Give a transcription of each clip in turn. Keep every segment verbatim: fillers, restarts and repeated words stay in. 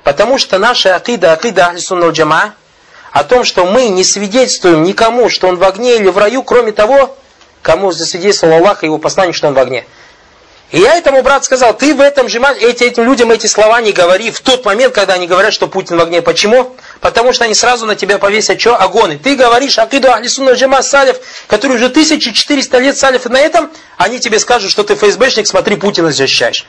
Потому что наша акида, акида ахли сунна валь джамаа, о том, что мы не свидетельствуем никому, что он в огне или в раю, кроме того, кому засвидетельствовал Аллах и его посланник, что он в огне. И я этому брат сказал, ты в этом же эти, этим людям эти слова не говори в тот момент, когда они говорят, что Путин в огне. Почему? Потому что они сразу на тебя повесят что? Огонь. Ты говоришь акиду ахли сунна валь джамаа салиф, который уже тысяча четыреста лет салиф, и на этом они тебе скажут, что ты ФСБшник, смотри, Путина защищаешь.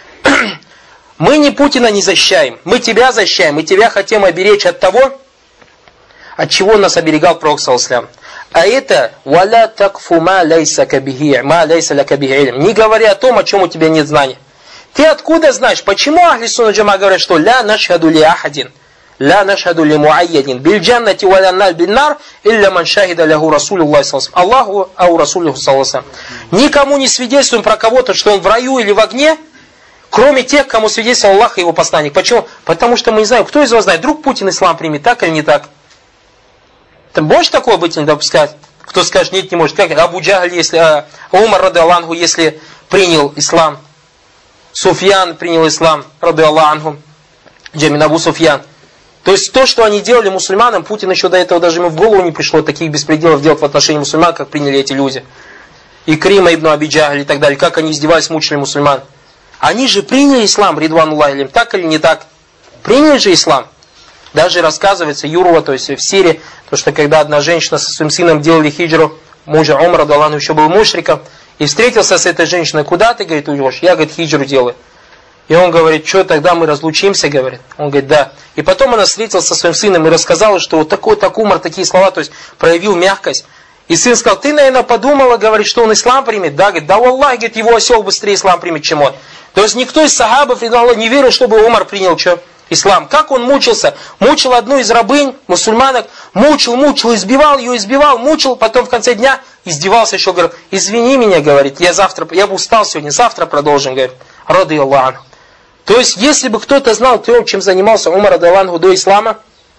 Мы не Путина не защищаем, мы тебя защищаем, мы тебя хотим оберечь от того, от чего нас оберегал Пророк саллаллаху алейхи ва саллям. А это «Валя такфу ма лейса кабихи, ма лейса ля кабихи илм». Не говори о том, о чем у тебя нет знания. Ты откуда знаешь? Почему ахли сунна валь джамаа говорят, что «Ля нашхаду ли ахадин, ля нашхаду ли муайядин, биль джаннати ва ля наль бин нар, илля ман шахида лягу расулюллахи саллаллаху алейхи ва саллям». Аллаху ау расулюху саллаллаху алейхи ва саллям. Никому не свидетельствуем про кого-то, что он в раю или в огне, кроме тех, кому свидетельствовал Аллах и его посланник. Почему? Потому что мы не знаем, кто из вас знает, вдруг Путин ислам примет, так или не так. Ты можешь такого быть не допускать? Кто скажет, нет, не может. Как Абу Джахль, если, а, Умар, рады Аллаху, если принял ислам, Суфьян принял ислам, рады Аллаху, Джамин Абу Суфьян. То есть то, что они делали мусульманам, Путин еще до этого даже ему в голову не пришло таких беспределов делать в отношении мусульман, как приняли эти люди. И Крима ибн Аби Джахль и так далее, как они издевались, мучили мусульман. Они же приняли ислам, ридвануллахи алейхим, так или не так? Приняли же ислам. Даже рассказывается Юрва, то есть в Сире, то, что когда одна женщина со своим сыном делали хиджру, мужа Умара, да ладно, еще был мушриком, и встретился с этой женщиной, куда ты, говорит, уйдешь? Я, говорит, хиджру делаю. И он говорит, что тогда мы разлучимся, говорит. Он говорит, да. И потом она встретилась со своим сыном и рассказала, что вот такой, так Умар, такие слова, то есть проявил мягкость. И сын сказал, ты, наверное, подумала, говорит, что он ислам примет? Да, говорит, да, Аллах, говорит, его осел быстрее ислам примет, чем он. То есть никто из сахабов не верил, чтобы Умар принял что? Ислам. Как он мучился? Мучил одну из рабынь, мусульманок, мучил, мучил, избивал ее, избивал, мучил, потом в конце дня издевался еще, говорит, извини меня, говорит, я завтра, я бы устал сегодня, завтра продолжим, говорит, рады Аллаху. То есть, если бы кто-то знал, то, чем занимался Умар рады Аллаху до ислама,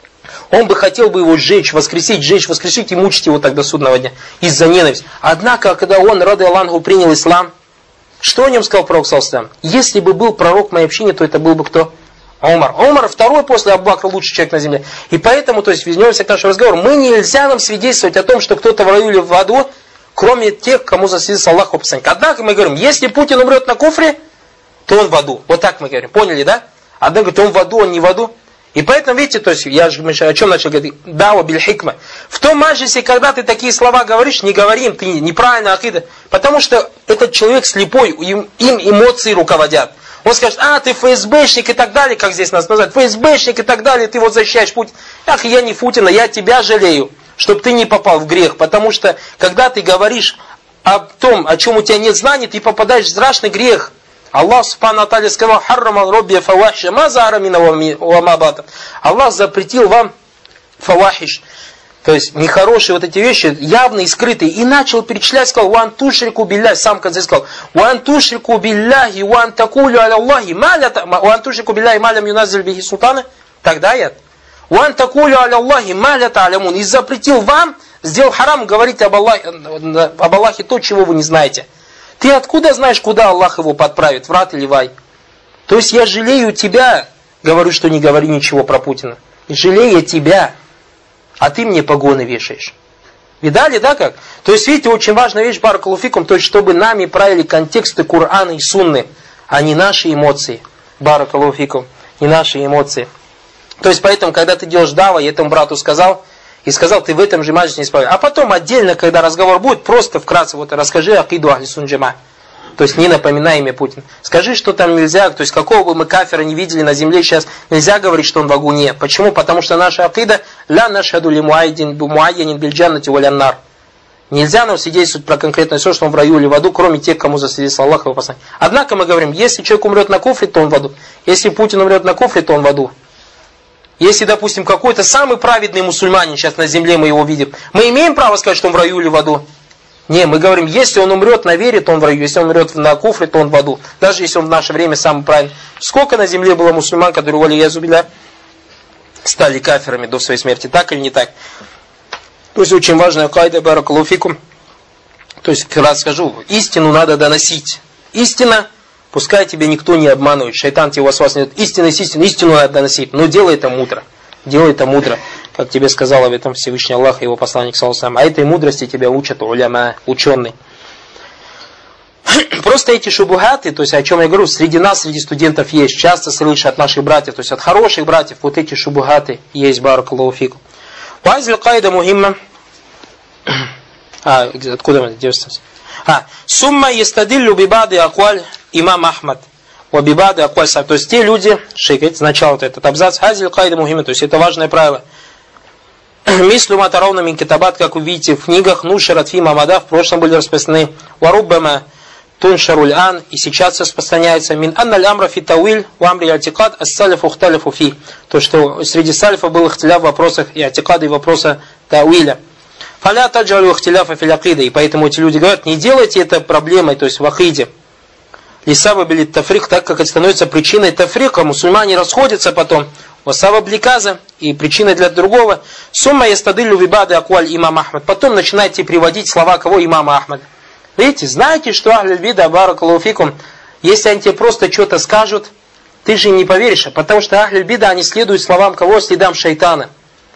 он бы хотел бы его сжечь, воскресить, сжечь, воскресить и мучить его так до судного дня, из-за ненависти. Однако, когда он, рады Аллаху, принял ислам, что о нем сказал пророк саллаллаху алейхи ва саллям? Если бы был пророк в моей общине, то это был бы кто? Умар. Умар второй после Абу Бакра лучший человек на земле. И поэтому, то есть, вернемся к нашему разговору, мы нельзя нам свидетельствовать о том, что кто-то в раю или в аду, кроме тех, кому засвидетельствовал Аллах его посланник. Однако мы говорим, если Путин умрет на куфре, то он в аду. Вот так мы говорим. Поняли, да? Однако говорит, он в аду, он не в аду. И поэтому, видите, то есть, я же о чем начал говорить? Дава биль хикма. В том маджлисе, когда ты такие слова говоришь, не говори им, ты неправильно акида. Потому что этот человек слепой, им, им эмоции руководят. Он скажет, а, ты ФСБшник и так далее, как здесь нас называют, ФСБшник и так далее, ты вот защищаешь Путина. Ах, я не Путина, я тебя жалею, чтобы ты не попал в грех. Потому что, когда ты говоришь о том, о чем у тебя нет знаний, ты попадаешь в страшный грех. Аллах субхану ва тааля сказал, харрамал робби фавахиша ма зара мина ва ма батан. Аллах запретил вам фавахиш. То есть нехорошие вот эти вещи, явные и скрытые. И начал перечислять, сказал, «Ван тушрику билляхи», сам в конце сказал, «Ван тушрику билляхи, ван такулю аля Аллахи, ван тушрику билляхи малям юназиль бихи султана». Тогда я. «Ван такулю аля Аллахи, маля та'алямун». И запретил вам, сделал харам, говорить об Аллахе, об Аллахе то, чего вы не знаете. Ты откуда знаешь, куда Аллах его подправит, в рад или вай? То есть я жалею тебя, говорю, что не говори ничего про Путина. Жалею тебя. А ты мне погоны вешаешь. Видали, да, как? То есть, видите, очень важная вещь, баракаллаху фикум, то есть, чтобы нами правили контексты Корана и Сунны, а не наши эмоции. Баракаллаху фикум, не наши эмоции. То есть, поэтому, когда ты делаешь дава, я этому брату сказал, и сказал, ты в этом же маджлисе не исправил. А потом, отдельно, когда разговор будет, просто вкратце, вот, расскажи акиду ахли сунна джама. То есть, не напоминай имя Путина. Скажи, что там нельзя, то есть, какого бы мы кафира не видели на земле сейчас, нельзя говорить, что он в огне. Почему? Потому что наша акида, ля нашхаду ли муайянин биль джаннати ва лян нар. Нельзя нам свидетельствовать про конкретное все, что он в раю или в аду, кроме тех, кому засвидетельствовал Аллах и его посланник. Однако мы говорим, если человек умрет на куфре, то он в аду. Если Путин умрет на куфре, то он в аду. Если, допустим, какой-то самый праведный мусульманин сейчас на земле, мы его видим, мы имеем право сказать, что он в раю или в аду? Не, мы говорим, если он умрет на вере, то он в раю, если он умрет на куфре, то он в аду. Даже если он в наше время самый правильный. Сколько на земле было мусульман, которые, вали язубилля, стали кафирами до своей смерти, так или не так? То есть очень важная кайда, баракаллаху фикум. То есть, как раз скажу, истину надо доносить. Истина Пускай тебя никто не обманывает, шайтан тебе вас не дает. Истина есть истина, истину надо доносить, но делай это мудро. Делай это мудро, как тебе сказал об этом Всевышний Аллах и его посланник саллаллаху алейхи ва саллям. А этой мудрости тебя учат уляма, ученые. Просто эти шубухаты, то есть о чем я говорю, среди нас, среди студентов есть, часто слышишь от наших братьев, то есть от хороших братьев, вот эти шубухаты есть, баракаллаху фикум. Вазиль кайда мухимма. А, откуда мы держимся? А, сумма естадиллю бибады акваль имам Ахмад. Вабибады акваль саб. То есть те люди, шейх, сначала вот этот абзац, хазиль кайда мухимма, то есть это важное правило. Мислю матаравна мин китабат, как вы видите в книгах, нушарат фи мамада, в прошлом были распространены, варуббама туншаруль ан, и сейчас распространяется мин анналь амра фи тауиль, ва амри атикад, ас-салифу хталифу фи. То, что среди салифа был ихтиляф в вопросах и атикада, и вопроса тауиля. Фаля таджалю ихтиляфа фил акида, и поэтому эти люди говорят, не делайте это проблемой, то есть в акиде. Лисаба билит тафрик, так как это становится причиной тафрика, мусульмане расходятся потом. Васава бликаза, и причиной для другого. Сумма ястадылю вибады акваль имам Ахмад. Потом начинаете приводить слова кого? Имама Ахмада. Видите, знаете, что ахль бида баракаллаху фикум, если они тебе просто что-то скажут, ты же не поверишь, потому что ахль бида, они следуют словам кого? Следам шайтана.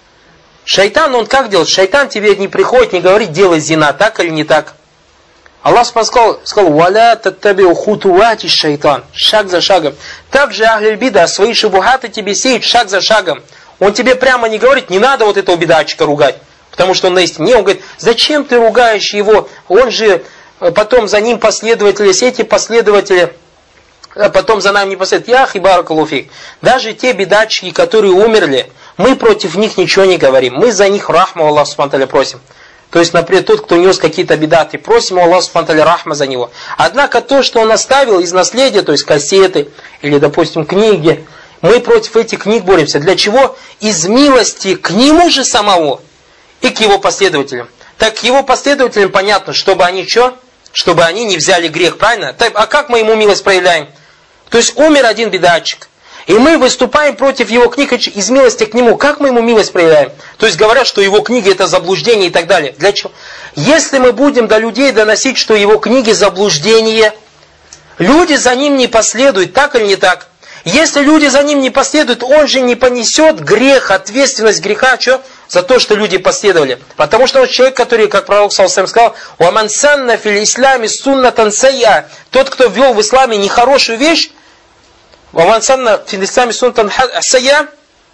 Шайтан, он как делает? Шайтан тебе не приходит, не говорит, делай зина, так или не так. Аллах сказал, сказал, валя таттабиу хутуати шайтан, шаг за шагом. Также ахль бида свои шубухаты тебе сеет шаг за шагом. Он тебе прямо не говорит, не надо вот этого бидачика ругать, потому что он на истине. Он говорит, зачем ты ругаешь его? Он же потом за ним последователи, эти последователи, потом за нами не последуют. Ях и баракаллаху фик. Даже те бидачики, которые умерли, мы против них ничего не говорим. Мы за них рахму Аллаху субхану ва тааля просим. То есть, например, тот, кто нес какие-то бидаты, просим Аллаху субхану ва тааля рахма за него. Однако то, что он оставил из наследия, то есть кассеты или, допустим, книги, мы против этих книг боремся. Для чего? Из милости к нему же самому и к его последователям. Так к его последователям понятно, чтобы они что? Чтобы они не взяли грех, правильно? Так, а как мы ему милость проявляем? То есть умер один бедатчик, и мы выступаем против его книг из милости к нему. Как мы ему милость проявляем? То есть говорят, что его книги это заблуждение и так далее. Для чего? Если мы будем до людей доносить, что его книги заблуждение, люди за ним не последуют, так или не так? Если люди за ним не последуют, он же не понесет грех, ответственность греха, что? За то, что люди последовали. Потому что он человек, который, как пророк саллаллаху алейхи ва саллям сказал, «Уаман санна фил исламе суннатан сайя». Тот, кто ввел в исламе нехорошую вещь, «Уаман санна фил исламе суннатан сайя»,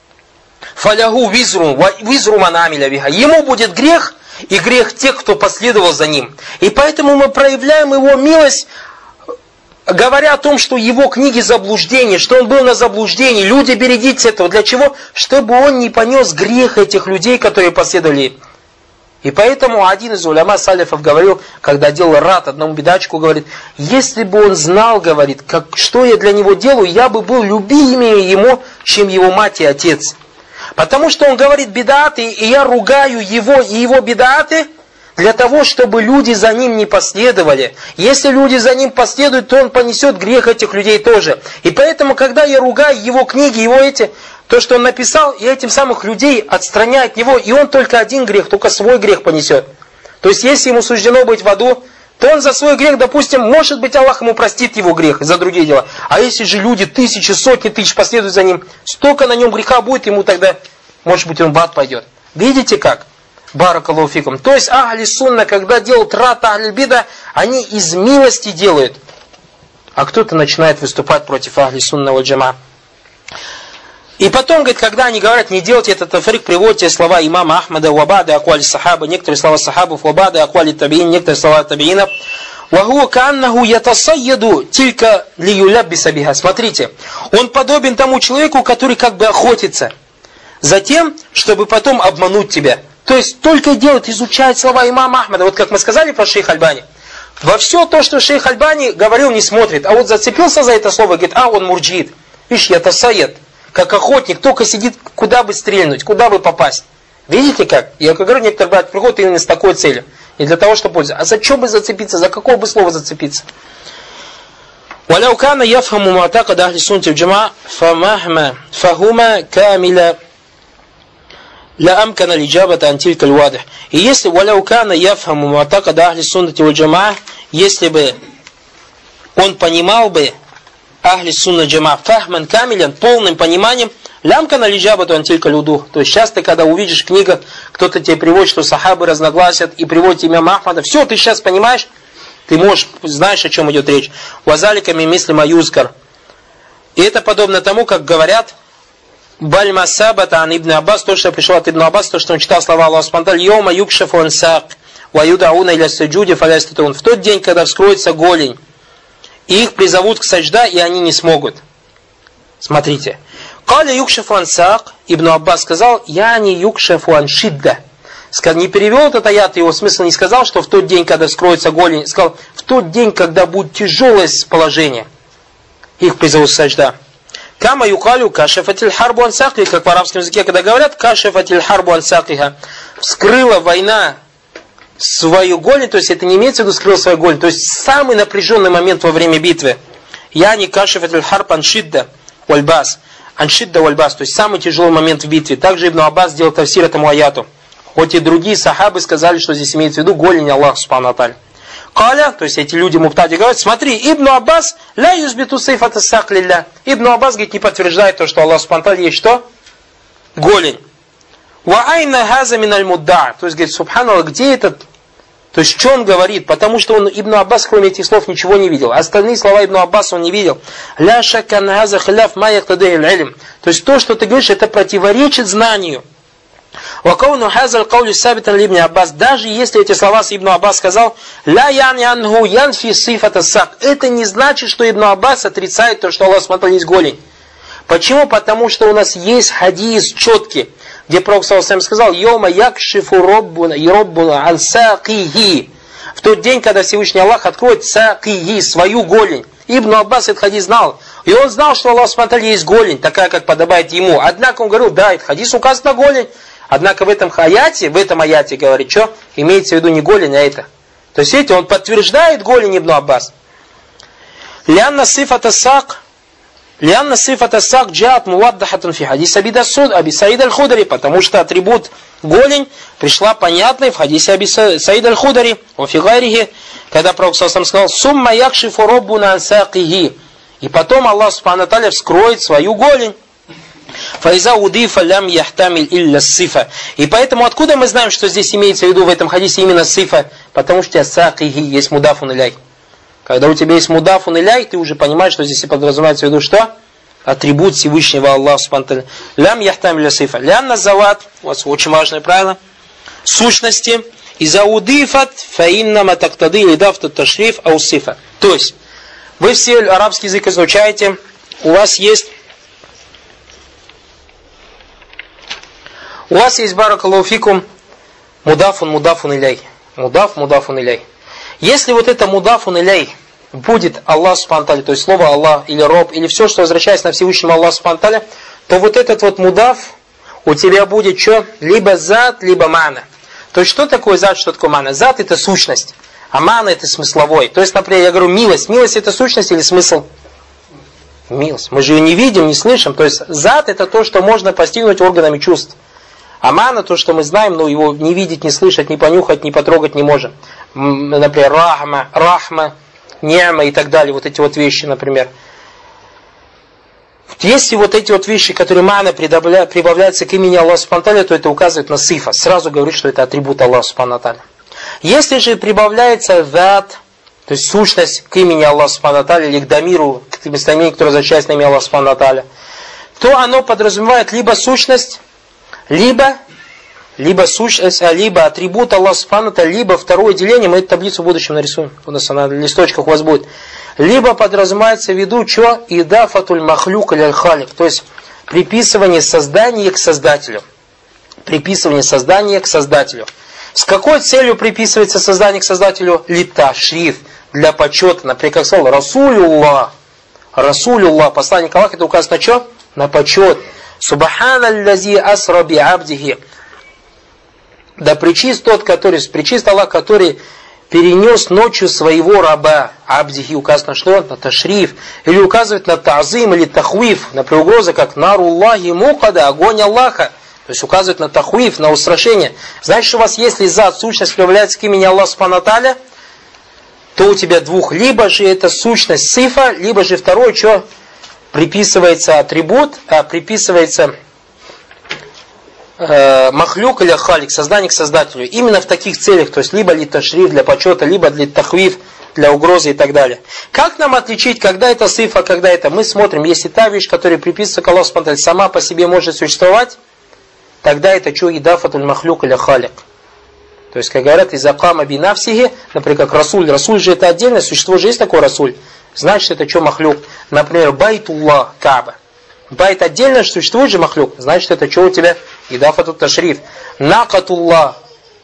«Фалягу визру, визру ман амиля биха». Ему будет грех, и грех тех, кто последовал за ним. И поэтому мы проявляем его милость, говоря о том, что его книги заблуждение, что он был на заблуждении. Люди, берегитесь этого. Для чего? Чтобы он не понес грех этих людей, которые последовали. И поэтому один из уляма салифов говорил, когда делал рад одному бедачку, говорит, если бы он знал, говорит, как, что я для него делаю, я бы был любимее ему, чем его мать и отец. Потому что он говорит бедаты, и я ругаю его и его бедаты, для того, чтобы люди за ним не последовали. Если люди за ним последуют, то он понесет грех этих людей тоже. И поэтому, когда я ругаю его книги, его эти, то, что он написал, я этим самых людей отстраняю от него, и он только один грех, только свой грех понесет. То есть, если ему суждено быть в аду, то он за свой грех, допустим, может быть, Аллах ему простит его грех за другие дела. А если же люди, тысячи, сотни тысяч последуют за ним, столько на нем греха будет, ему тогда, может быть, он в ад пойдет. Видите как? Баракаллаху фикум. То есть ахли сунна, когда делают рат ахли бида, они из милости делают. А кто-то начинает выступать против ахли сунна валь джама. И потом, говорит, когда они говорят, не делайте этот тафрик, приводите слова имама Ахмада, вабада аквали сахаба, некоторые слова сахабов, вабада аквали табиин, некоторые слова табиинов. Ваху каннаху ятасайяду тилька лиюляббиса биха. Смотрите, он подобен тому человеку, который как бы охотится за тем, чтобы потом обмануть тебя. То есть только делать, изучать слова имама Ахмада. Вот как мы сказали про шейх Альбани. Во все то, что шейх Альбани говорил, не смотрит. А вот зацепился за это слово, говорит, а он мурджид. Видишь, я тасайяд. Как охотник, только сидит, куда бы стрельнуть, куда бы попасть. Видите как? Я как говорю, некоторые братья приходят именно с такой целью. И для того, чтобы пользоваться. А за что бы зацепиться? За какого бы слова зацепиться? وَلَوْ كَانَ يَفْهَمُ مُعْتَقَدَ أَهْلِ السُّنَّةِ وَالْجَمَاعَةِ فَمَهْمَا فَهُمَا كَامِلًا لا أمكن الإجابة عن تلك الواضح. И если ولو كان يفهم معتقد أهل السنة والجماعة, если бы он понимал бы ахли сунна джама фахман камилян, полным пониманием, лямка на лиджабату антилька люду. То есть часто, когда увидишь в книгах, кто-то тебе приводит, что сахабы разногласят, и приводит имя Ахмада, все, ты сейчас понимаешь, ты можешь, знаешь, о чем идет речь. Вазаликами мисли маюзкар. И это подобно тому, как говорят, Бальма Сабата ан Ибн Аббас, то, что пришло от Ибн Аббас, то, что он читал слова Аллаха Субхану Йома юкшафу ан сак, ва юдауна иля саджуди фалястатун. В тот день, когда вскроется голень, и их призовут к саджда, и они не смогут. Смотрите. Каля юкшафу ан сак, Ибн Аббас сказал, я не юкшафу ан шидда. Не перевел этот аят, его смысл не сказал, что в тот день, когда вскроется голень, сказал, в тот день, когда будет тяжелое положение, их призовут к саджда. Кама юкалю кашафатиль харбу ансакли, как в арабском языке, когда говорят кашафатиль харбу ансаклиха, вскрыла война свою голень, то есть это не имеется в виду скрыла свою голень, то есть самый напряженный момент во время битвы. Я не кашафатиль харб аншидда вальбас, аншидда вальбас, то есть самый тяжелый момент в битве. Также Ибн Аббас сделал тавсир этому аяту. Хоть и другие сахабы сказали, что здесь имеется в виду голень Аллаха субхану ва тааля. Каля, то есть эти люди муптади говорят, смотри, Ибн Аббас ля юзбиту сейфата саклилля. Ибн Аббас, говорит, не подтверждает то, что Аллах субхану ва тааля есть что? Голень. Ва айна хаза миналь мудда. То есть, говорит, субханаллах, где этот? То есть, что он говорит? Потому что он, Ибн Аббас, кроме этих слов, ничего не видел. Остальные слова Ибн Аббаса он не видел. Ля шаккан хаза хиляф ма яктадейль илм. То есть, то, что ты говоришь, это противоречит знанию. Вакауну хазаль каули сабитан ли Ибн Аббас. Даже если эти слова с Ибн Аббас сказал, ля яни анху янфи сифата сак. Это не значит, что Ибн Аббас отрицает то, что Аллах смотрел есть голень. Почему? Потому что у нас есть хадис четкий, где Пророк саллаллаху сказал, йома якшифу роббуна и роббуна ан сакихи. В тот день, когда Всевышний Аллах откроет сакихи, свою голень. Ибн Аббас этот хадис знал. И он знал, что Аллах смотрел есть голень, такая, как подобает ему. Однако он говорил, да, этот хадис указан на голень. Однако в этом аяте, в этом аяте говорит, что имеется в виду не голень, а это. То есть, видите, он подтверждает голень Ибн Аббас. Лянна сифата сак, лянна сифата сак джаат муаддахатун фи хадис Аби Саид аль-Худри, потому что атрибут голень пришла понятной в хадисе Аби Саид аль-Худри, о фигайрихи, когда Пророк саллаллаху сказал, сумма якшифу роббуна ан сакихи. И потом Аллах субхану ва тааля вскроет свою голень. Файза удифа лям яхтамиль илля сифа. И поэтому откуда мы знаем, что здесь имеется в виду в этом хадисе именно сифа? Потому что сакихи есть мудафун иляй. Когда у тебя есть мудафун иляй, ты уже понимаешь, что здесь и подразумевается в виду что? Атрибут Всевышнего Аллаха субхану ва тааля. Лям яхтамиль сифа. Лям назават, у вас очень важное правило, сущности. Иза удифат фаинна матактады лидафту ташриф ау сифа. То есть, вы все арабский язык изучаете, у вас есть У вас есть баракаллаху фикум мудафун мудафун иляй. Мудаф мудафун иляй. Если вот это мудафун иляй будет Аллах субхану ва тааля, то есть слово Аллах или роб, или все, что возвращается на Всевышнего Аллаха субхану ва тааля, то вот этот вот мудаф у тебя будет что? Либо зат, либо мана. То есть что такое зат, что такое мана? Зат это сущность, а мана это смысловой. То есть, например, я говорю милость. Милость это сущность или смысл? Милость. Мы же ее не видим, не слышим. То есть зат это то, что можно постигнуть органами чувств. Амана, то, что мы знаем, но его не видеть, не слышать, не понюхать, не потрогать не можем. Например, рахма, рахма, ни'ма и так далее. Вот эти вот вещи, например. Если вот эти вот вещи, которые мана прибавляются к имени Аллаха субхану ва тааля, то это указывает на сифа. Сразу говорит, что это атрибут Аллаха субхану ва тааля. Если же прибавляется зат, то есть сущность к имени Аллаха субхану ва тааля, или к дамиру, к местоимению, которое означает на имя Аллаха субхану ва тааля, то оно подразумевает либо сущность, Либо, либо сущность, либо атрибут Аллаха субхану ва тааля, либо второе деление, мы эту таблицу в будущем нарисуем, у нас она на листочках у вас будет. Либо подразумевается в виду, что идафатуль махлюк аль халик, то есть приписывание создания к создателю. Приписывание создания к создателю. С какой целью приписывается создание к создателю? Лита, шриф, для почета. Например, как сказал Расулюллах. Расулюллах, посланник Аллаха, это указано на что? На почет. Субханаллази асра би абдихи. Да причист тот, который, причист Аллах, который перенес ночью своего раба. Абдихи указано что? На ташриф. Или указывает на та'зим или тахвиф. Например, угроза, как наруллахи мукада, огонь Аллаха. То есть указывает на тахвиф, на устрашение. Значит, у вас если зат, сущность проявляется к имени Аллаха субхану ва тааля, то у тебя двух. Либо же это сущность сифа, либо же второе, что приписывается атрибут, а приписывается э, махлюк или халик, создание к создателю. Именно в таких целях, то есть либо ли ташриф для почета, либо для тахвиф, для угрозы и так далее. Как нам отличить, когда это сифа, когда это? Мы смотрим, если та вещь, которая приписывается к Аллаху субхану ва тааля, сама по себе может существовать, тогда это что, идафатуль махлюк или халик. То есть, как говорят, из акама бинавсихи, например, как расуль. Расуль же это отдельное существо, же есть такой расуль. Значит, это что махлюк? Например, байтуллах, Кааба. Байт отдельно существует же махлюк. Значит, это что у тебя? Идафатут ташриф. Накатуллах.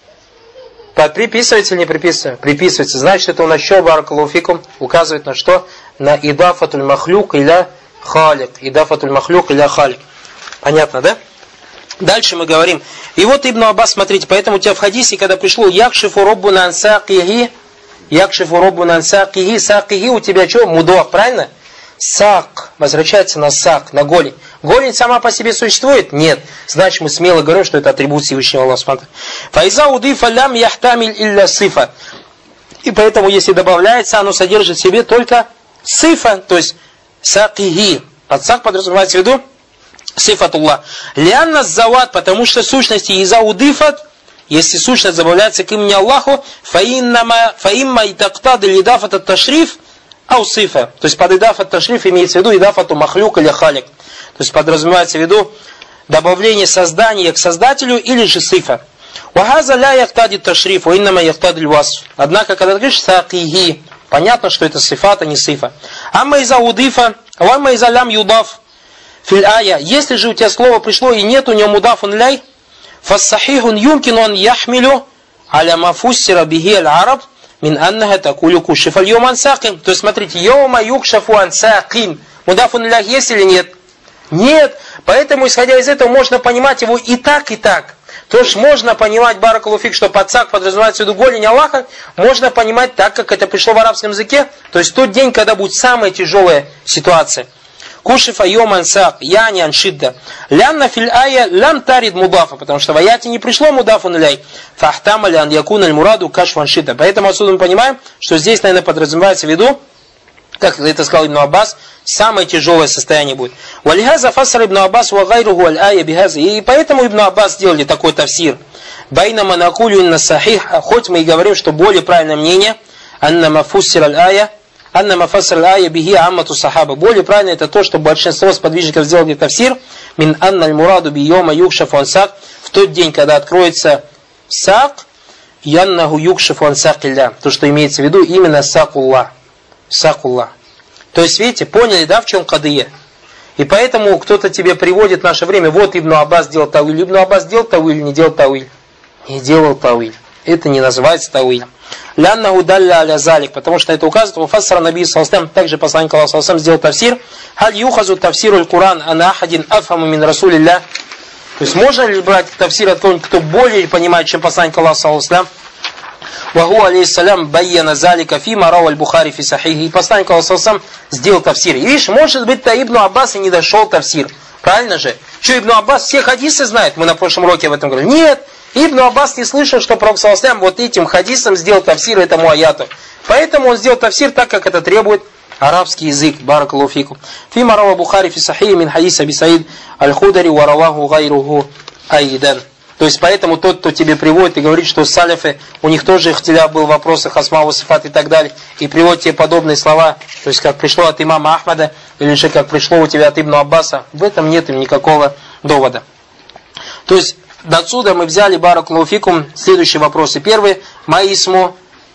Приписывается или не приписывается? Приписывается. Значит, это у нас что, баракаллаху фикум, указывает на что? На идафатуль махлюк или халик. Идафатуль махлюк или халик. Понятно, да? Дальше мы говорим. И вот Ибн Аббас, смотрите, поэтому у тебя в хадисе, когда пришло якшифу роббуна ан сакихи, якшифу роббуна ан сакихи, сакихи у тебя что? Мудоф, правильно? Сак, возвращается на сак, на голень. Голень сама по себе существует? Нет. Значит, мы смело говорим, что это атрибут Всевышнего Аллаха субхану ва тааля. Файза удифа лям яхтамиль илля сифа. И поэтому, если добавляется, оно содержит в себе только сифа, то есть сакихи. Под сак подразумевается в виду сифатуллах. Лианна зават, потому что сущности иза удифат, если сущность добавляется к имени Аллаху, фаимма и тактад или идафат от ташриф, ау сифа. То есть под идафат ташриф имеется в виду идафату махлюк или халик. То есть подразумевается в виду добавление создания к создателю или же сифа. Вахаза ля яхтади ташриф, ва иннама яхтади львасф. Однако, когда ты говоришь сакихи, понятно, что это сифат, а не сифа. Амма иза удифа, вамма иза лям юдаф. Филь-ая, если же у тебя слово пришло и нет у него мудафун ляй, фассахихун юмкину ан яхмилю аля мафуссира бихи аль-араб мин аннаха такулю кушифа аль-йом ан саким. То есть смотрите, йома юкшафу ан саким. Мудафун ляй есть или нет? Нет. Поэтому, исходя из этого, можно понимать его и так, и так. То есть можно понимать, баракаллаху фик, что под сак подразумевается в виду голень Аллаха, можно понимать так, как это пришло в арабском языке, то есть тот день, когда будет самая тяжелая ситуация. Кушифа йоман сак, яни аншидда. Лянна фил ая лям тарид мудафа, потому что в аяте не пришло мудафун ляй. Фахтама лян якун аль мураду кашфан шидда. Поэтому отсюда мы понимаем, что здесь, наверное, подразумевается в виду, как это сказал Ибн Аббас, самое тяжелое состояние будет. Валихаза фасар Ибн Аббас ва гайруху аль ая бихаза. И поэтому Ибн Аббас сделали такой тафсир. Байна манакулю инна сахих, хоть мы и говорим, что более правильное мнение, анна мафуссир аль ая, Анна мафассар ая бихи аммату сахаба. Более правильно это то, что большинство сподвижников сделали тафсир. Мин анна аль-мураду бийома юкшафу ан сак. В тот день, когда откроется сак, яннаху юкшафу ан сакилля. То, что имеется в виду именно сакулла. Сакулла. То есть, видите, поняли, да, в чем кадыя? И поэтому кто-то тебе приводит в наше время, вот Ибн Аббас делал тауиль. Ибн Аббас делал тауиль, не делал тауиль. Не делал тауиль. Это не называется тауиль. Лянна удалля аля залик, потому что это указывает муфассар наби саллаллаху также посланник Аллаха саллаллаху алейхи сделал тафсир. Халь юхазу тафсиру аль-Куран ана ахадин афхаму мин расулилля. То есть можно ли брать тафсир от кого-нибудь, кто более понимает, чем посланник Аллаха саллаллаху алейхи Ваху алейхиссалям байяна залика фима рау аль-Бухари фи сахихи. И посланник Аллаха саллаллаху сделал тафсир. И видишь, может быть-то Ибн Аббас и не дошел тафсир. Правильно же? Что Ибн Аббас все хадисы знает? Мы на прошлом уроке об этом говорили. Нет. Ибн Аббас не слышал, что Пророк саллаллаху алейхи вот этим хадисом сделал тафсир этому аяту. Поэтому он сделал тафсир так, как это требует арабский язык. Баракаллаху фикум. Фима рава Бухари фи сахихи мин хадис Аби Саид аль-Худари ва раваху гайруху айдан. То есть поэтому тот, кто тебе приводит и говорит, что салифы, у них тоже ихтиляф был в вопросах асма, сифат и так далее, и приводит тебе подобные слова, то есть как пришло от имама Ахмада, или же как пришло у тебя от Ибн Аббаса, в этом нет им никакого довода. То есть отсюда мы взяли, баракаллаху фикум, следующие вопросы. Первый, маисму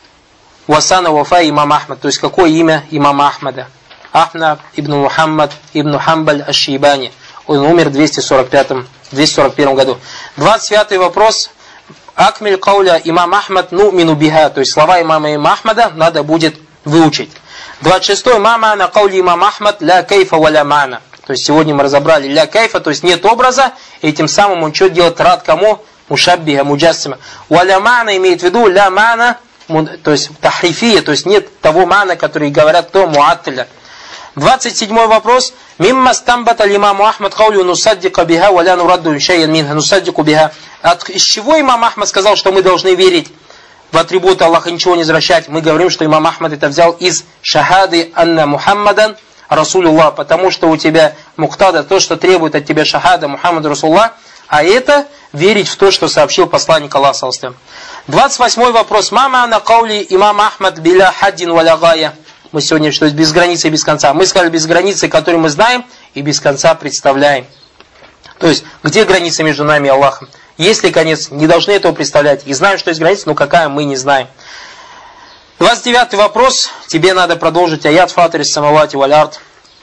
васана вафа имам Ахмад, то есть какое имя имама Ахмада? Ахмад ибн Мухаммад ибн Хамбаль аш-Шейбани. Он умер в двести сорок пятом, двести сорок первом году. двадцать пятый вопрос. Акмиль кауля имам Ахмад ну мину биха. То есть слова имама имама Ахмада надо будет выучить. двадцать шестой. Мама на каули имам Ахмад ля кайфа валя мана. То есть сегодня мы разобрали ля кайфа, то есть нет образа. И тем самым он что делает? Рад кому? Мушаббиха, муджассима. Валя мана имеет в виду ля мана, то есть тахрифия, то есть нет того мана, который говорят то муаттиля. двадцать седьмой вопрос. Мимма стамбата имаму Ахмад каулю нусаддика биха валя нурадду шайян минха нусаддику биха. Из чего имам Ахмад сказал, что мы должны верить в атрибуты Аллаха ничего не возвращать. Мы говорим, что имам Ахмад это взял из шахады анна Мухаммадан Расулуллах, потому что у тебя муктада, то, что требует от тебя шахада Мухаммад Расулуллах, а это верить в то, что сообщил посланник Аллаха саллаллаху алейхи ва саллям. двадцать восьмой вопрос. Мама на каули имам Ахмад биля хаддин валя гая. Мы сегодня, что есть без границы и без конца. Мы сказали без границы, которую мы знаем, и без конца представляем. То есть, где граница между нами и Аллахом? Есть ли конец? Не должны этого представлять. И знаем, что есть граница, но какая, мы не знаем. двадцать девятый вопрос. Тебе надо продолжить аят фатирис самавати валь ард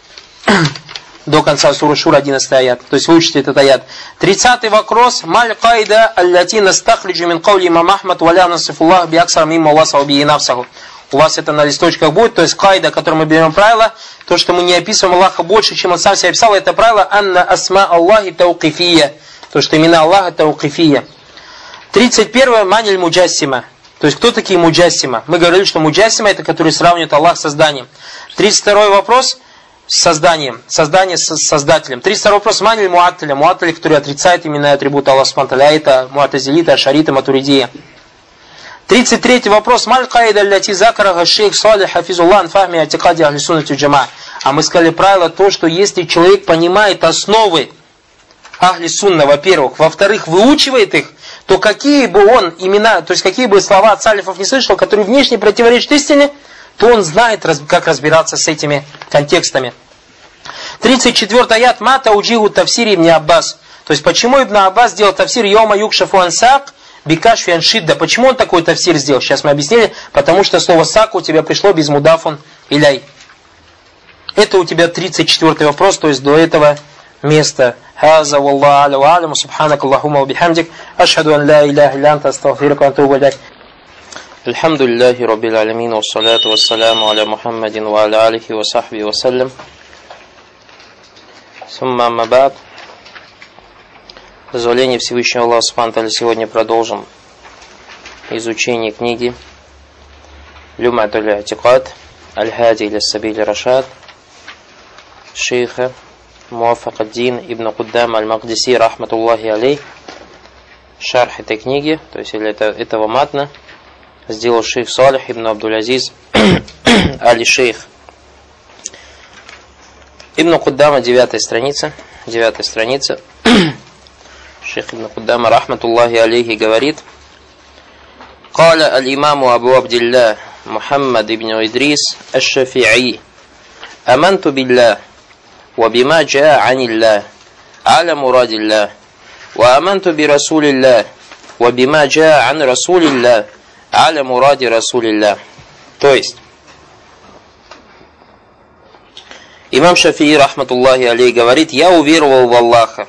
до конца сура Шура, одиннадцатый аят. То есть выучите этот аят. тридцатый вопрос. Маль кайда аллати настахриджу мин каули имам Ахмад валя насифуллах би аксар мимма васау би нафсаху. У вас это на листочках будет, то есть кайда, которым мы берем правило, то, что мы не описываем Аллаха больше, чем он сам себя описал, это правило анна асма Аллахи таукифия, то, что имена Аллаха таукифия. тридцать первое. Маниль муджассима. То есть, кто такие муджассима? Мы говорили, что муджассима это, которые сравнивают Аллах с созданием. тридцать второй вопрос. С созданием. Создание с создателем. тридцать второй вопрос. Маниль муаттиля. Муаттиля, которые отрицают имена и атрибуты Аллаха субхану ва тааля. Это муаттазилита, ашарита, матуридия. тридцать третий вопрос. Маль каида аллати закарага шейх салих хафизуллах ан фахми атикади ахли суннати джама. А мы сказали правило то, что если человек понимает основы ахли сунна, во-первых, во-вторых, выучивает их, то какие бы он имена, то есть какие бы слова от салифов не слышал, которые внешне противоречат истине, то он знает, как разбираться с этими контекстами. тридцать четвёртый аят. Мата уджигу тавсири ибн Аббас. То есть почему Ибн Аббас сделал тавсир йома юкшафу ансак бикаш фианшидда. Почему он такой тавсир сделал? Сейчас мы объяснили. Потому что слово сак у тебя пришло без мудафун иляй. Это у тебя тридцать четвёртый вопрос, то есть до этого места. Хаза валлаху а'ля ва а'лям, субханак Аллахумма ва бихамдик, ашхаду ан ла иляха илля анта, астагфирука ва атубу илейк. Альхамдулиллахи раббил алямин, вассалату вассаляму аля Мухаммадин ва аля алихи ва сахби ва саллям. Сумма амма ба'д. С дозволения Всевышнего Аллаха субхану ва тааля сегодня продолжим изучение книги Люматуль А'тикад Аль-Хади иля Сабиль Рашад шейха Муаффак ад-Дин ибн Куддам аль-Магдиси рахматуллахи алей. Шарх этой книги, то есть или это, этого матна, сделал шейх Салих ибн Абдул-Азиз али-Шейх. Ибн Куддама, девятая страница, девятая страница. Шейх ибн Куддама рахматуллахи алейхи говорит: Каля аль-имаму Абу Абдилля Мухаммад ибн Идрис аш-Шафи'и аманту билля وبما جاء عن الله على مراد الله وآمنت برسول الله وبما جاء عن رسول الله على مراد رسول الله. То есть имам Шафии рахматуллахи алейхи говорит: я уверовал в Аллаха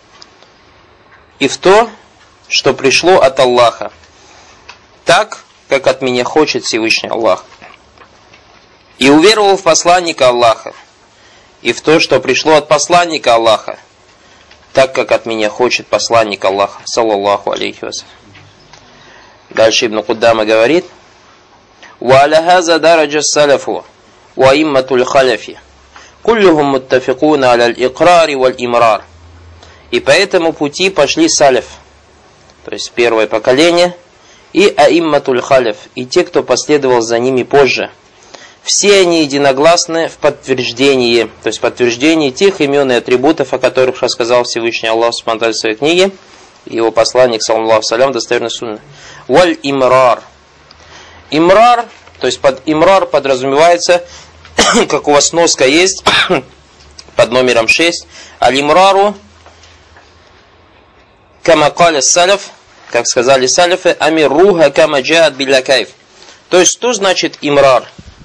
и в то, что пришло от Аллаха, так, как от меня хочет Всевышний Аллах, и уверовал в посланника Аллаха и в то, что пришло от посланника Аллаха, так как от меня хочет посланник Аллаха, саллаллаху алейхи вассалям. Дальше Ибн Куддама говорит: «Ва аля хаза дараджа салафу ва имматуль халяфи куллюхум муттафикуна аля аль-икрари валь-имрар». И по этому пути пошли салаф, то есть первое поколение, и аимматуль халяф, и те, кто последовал за ними позже. Все они единогласны в подтверждении, то есть подтверждении тех имен и атрибутов, о которых рассказал Всевышний Аллах субхану ва тааля в своей книге, и его посланник, саллаллаху алейхи ва саллям, достоверный сунна. Валь имрар. Имрар, то есть под имрар подразумевается, как у вас сноска есть, под номером шесть, аль-имрару, кама каля саляф, как сказали саляфы, амирруха кама джаат билля кайф. То есть, что значит имрар?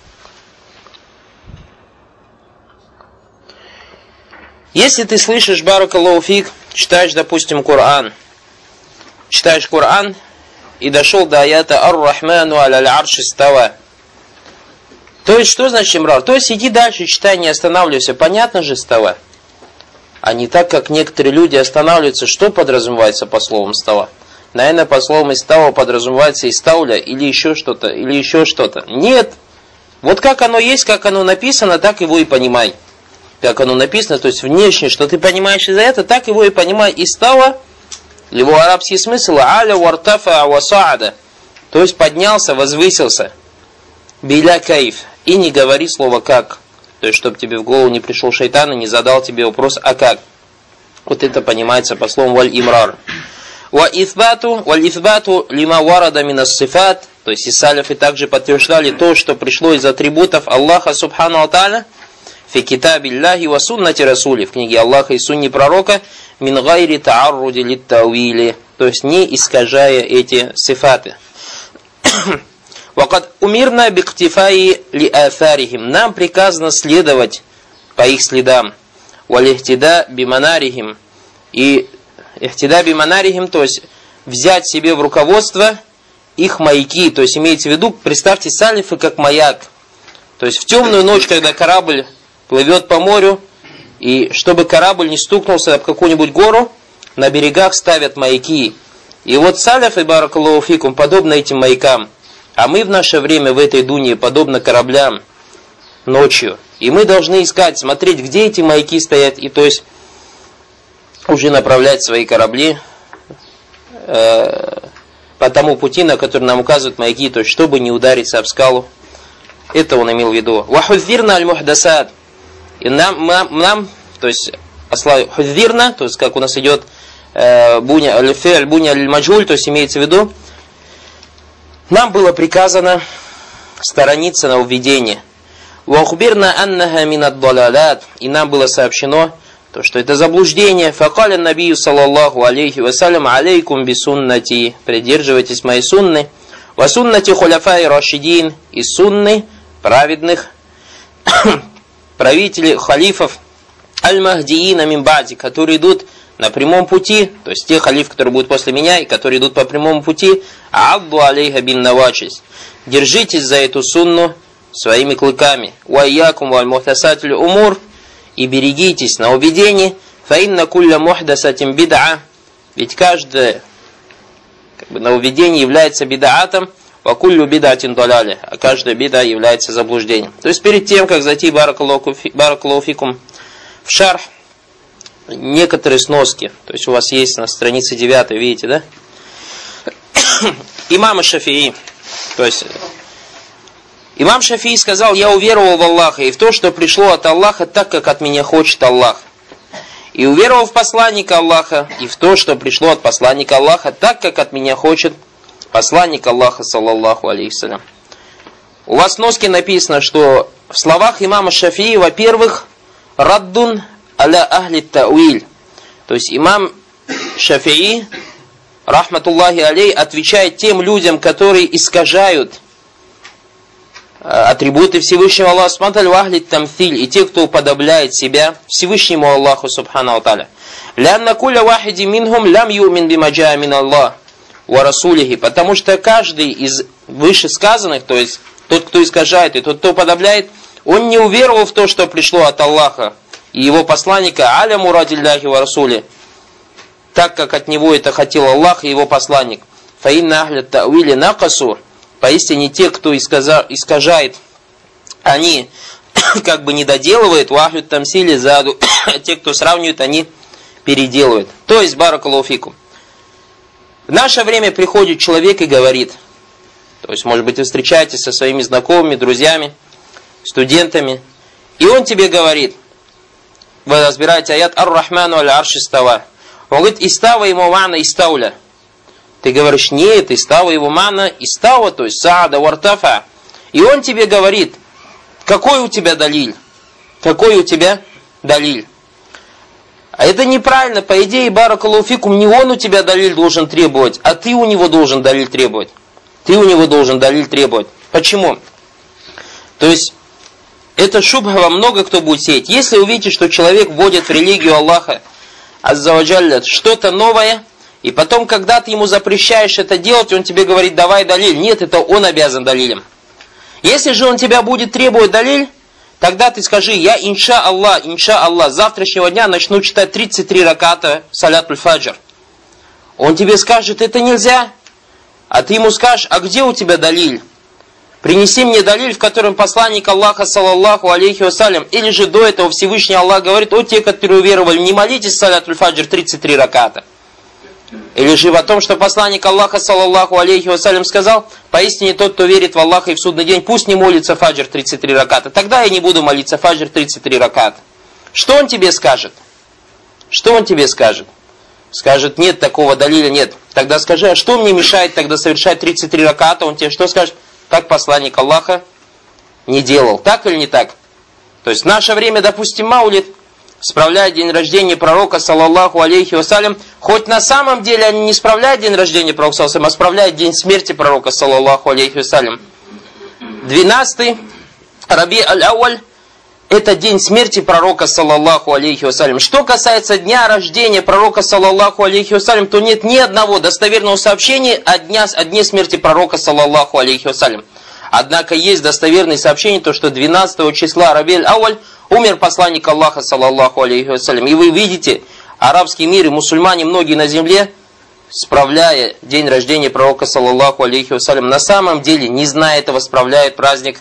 Если ты слышишь, баракаллаху фик, читаешь, допустим, Коран, читаешь Коран и дошел до аята ар-рахману аляль арши става. То есть, что значит имрар? То есть, иди дальше, читай, не останавливайся. Понятно же става? А не так, как некоторые люди останавливаются. Что подразумевается по словам става? Наверное, по словам истава подразумевается истауля или еще что-то, или еще что-то. Нет. Вот как оно есть, как оно написано, так его и понимай. Как оно написано, то есть внешне, что ты понимаешь из-за этого, так его и понимай. Истава, его арабский смысл, аля вартафа васаада. То есть поднялся, возвысился. Биля кайф. И не говори слово как. То есть, чтобы тебе в голову не пришел шайтан и не задал тебе вопрос, а как. Вот это понимается по словам валь имрар. Ва ифбату, валь ифбату лима варада минас сифат. То есть и салифы также подтверждали то, что пришло из атрибутов Аллаха субхану ва тааля фи китабиллахи ва суннати расули, в книге Аллаха и сунне пророка, мин гайри таарруди лит тауили, то есть не искажая эти сифаты. Вакад умирна биктифаи ли афарихим, нам приказано следовать по их следам. Валихтида биманарихим, и ихтида биманарихим, то есть взять себе в руководство их маяки, то есть имеется в виду, представьте салифы как маяк. То есть в темную ночь, когда корабль плывет по морю, и чтобы корабль не стукнулся об какую-нибудь гору, на берегах ставят маяки. И вот салифы, баракаллаху фикум, подобно этим маякам. А мы в наше время в этой дуне подобно кораблям ночью. И мы должны искать, смотреть, где эти маяки стоят, и то есть уже направлять свои корабли э, по тому пути, на который нам указывают маяки, то есть чтобы не удариться об скалу. Это он имел в виду. Вахудвирна аль-мухдасад. И нам, нам, нам, то есть худвирна, то есть как у нас идет буня аль-фи'ль, буня аль-маджуль, то есть имеется в виду, нам было приказано сторониться нововведения. Вахубирна аннаха минад далалат. И нам было сообщено, то, что это заблуждение. Факаля набию саллаллаху алейхи вассалям алейкум бисуннати. Придерживайтесь моей сунны. Ва суннати хуляфай рашидин. И сунны праведных правителей, халифов, аль-махдиина мин ба'ди, которые идут на прямом пути, то есть те халифы, которые будут после меня, и которые идут по прямому пути, адду алейха бин навачис. Держитесь за эту сунну своими клыками. Уайякум валь мухтасатлю умур. И берегитесь на уведении. Фаинна кулля мухдасатим бид'a. Ведь каждое как бы, нововведение является бидаатом. Ва куллю бид'атин далале. А каждая бида является заблуждением. То есть перед тем, как зайти баракаллаху фикум в шарх, некоторые сноски. То есть у вас есть на странице девятой, видите, да? Имам Шафии. То есть имам Шафии сказал: я уверовал в Аллаха и в то, что пришло от Аллаха, так как от меня хочет Аллах. И уверовал в посланника Аллаха и в то, что пришло от посланника Аллаха, так как от меня хочет посланник Аллаха, саллаллаху алейхи салям. У вас в носке написано, что в словах имама Шафии, во-первых, раддун аля ахли тауиль. То есть имам Шафии, рахматуллахи алей, отвечает тем людям, которые искажают атрибуты Всевышнего Аллаха субхану ва тааля, ахли тамфиль, и те, кто уподобляет себя Всевышнему Аллаху субхану ва тааля. Лянна кулля вахиди минхум лям юмин бимаджа мин Аллах ва расулихи, потому что каждый из вышесказанных, то есть тот, кто искажает и тот, кто уподобляет, он не уверовал в то, что пришло от Аллаха и его посланника, аля мурадилляхи ва расули, так как от него это хотел Аллах и его посланник. Фаинна ахля тауили накасу. Поистине те, кто искажает, они как бы не доделывают, вахлют тамсили заду, те, кто сравнивает, они переделывают. То есть, баракаллаху фикум. В наше время приходит человек и говорит, то есть, может быть, вы встречаетесь со своими знакомыми, друзьями, студентами, и он тебе говорит, вы разбираете аят ар-рахману аль-арши става. Он говорит, истава ему мана истауля. Ты говоришь, нет, истава его мана, истава, то есть саада вартафа. И он тебе говорит, какой у тебя далиль? Какой у тебя далиль? А это неправильно. По идее, баракаллаху фикум, не он у тебя далиль должен требовать, а ты у него должен далиль требовать. Ты у него должен далиль требовать. Почему? То есть, это шубха во много кто будет сеять. Если увидите, что человек вводит в религию Аллаха, азза ва джалля, что-то новое, и потом, когда ты ему запрещаешь это делать, он тебе говорит, давай далиль. Нет, это он обязан далилем. Если же он тебя будет требовать далиль, тогда ты скажи, я инша Аллах, инша Аллах, с завтрашнего дня начну читать тридцать три раката салятуль фаджр. Он тебе скажет, это нельзя. А ты ему скажешь, а где у тебя далиль? Принеси мне далиль, в котором посланник Аллаха, саллаллаху алейхи вассалям, или же до этого Всевышний Аллах говорит, о те, которые уверовали, не молитесь салятуль фаджр тридцать три раката. Или же о том, что посланник Аллаха, саллаллаху алейхи вассалям, сказал: поистине тот, кто верит в Аллаха и в судный день, пусть не молится фаджр тридцать три раката. Тогда я не буду молиться фаджр тридцать три раката. Что он тебе скажет? Что он тебе скажет? Скажет: нет такого далиля, нет. Тогда скажи: а что мне мешает тогда совершать тридцать три раката? Он тебе что скажет? Так посланник Аллаха не делал. Так или не так? То есть в наше время, допустим, маулид справляет день рождения пророка, саллаллаху алейхи вассалям, хоть на самом деле они не справляют день рождения пророка, саллаллаху алейхи вассалям, а справляют день смерти пророка, саллаллаху алейхи вассалям. двенадцатый Раби аль-Ауаль — это день смерти пророка, саллаллаху алейхи вассалям. Что касается дня рождения пророка, саллаллаху алейхи вассалям, то нет ни одного достоверного сообщения о, дня, о дне смерти пророка, саллаллаху алейхи вассалям. Однако есть достоверные сообщения, то что двенадцатого числа Раби аль-Ауаль умер посланник Аллаха, саллаллаху алейхи вассалям. И вы видите, арабский мир и мусульмане, многие на земле, справляя день рождения пророка, саллаллаху алейхи вассалям, на самом деле, не зная этого, справляют праздник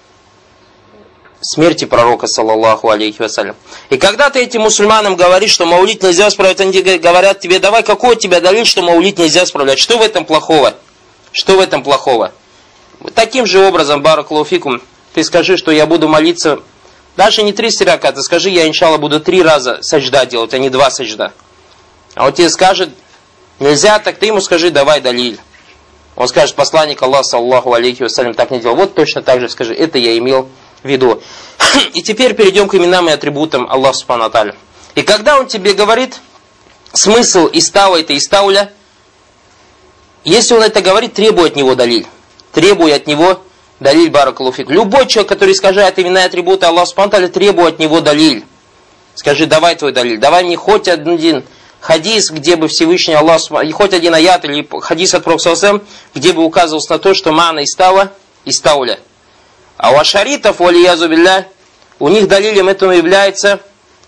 смерти пророка, саллаллаху алейхи вассалям. И когда ты этим мусульманам говоришь, что маулид нельзя справлять, они говорят тебе: давай, какой у тебя далиль, что маулид нельзя справлять? Что в этом плохого? Что в этом плохого? Таким же образом, баракаллаху фикум, ты скажи, что я буду молиться даже не тридцать ракат, скажи: я, иншалла, буду три раза саджда делать, а не два саджда. А он тебе скажет: нельзя, так ты ему скажи: давай далиль. Он скажет: посланник Аллаха, саллаллаху алейхи вассалям, так не делал. Вот точно так же скажи: это я имел в виду. И теперь перейдем к именам и атрибутам Аллаха субхану ва тааля. И когда он тебе говорит смысл истава, это истауля, если он это говорит, требуй от него далиль. Требуй от него далиль, баракаллаху фик. Любой человек, который искажает имена и атрибуты Аллаха субхану ва тааля, требуй от него далиль. Скажи: давай твой далиль, давай мне хоть один хадис, где бы Всевышний Аллах, и хоть один аят или хадис от пророка, саллаллаху алейхи ва саллям, где бы указывался на то, что мана истава, истауля. А у ашаритов, валиязу билля, у них далилем этому является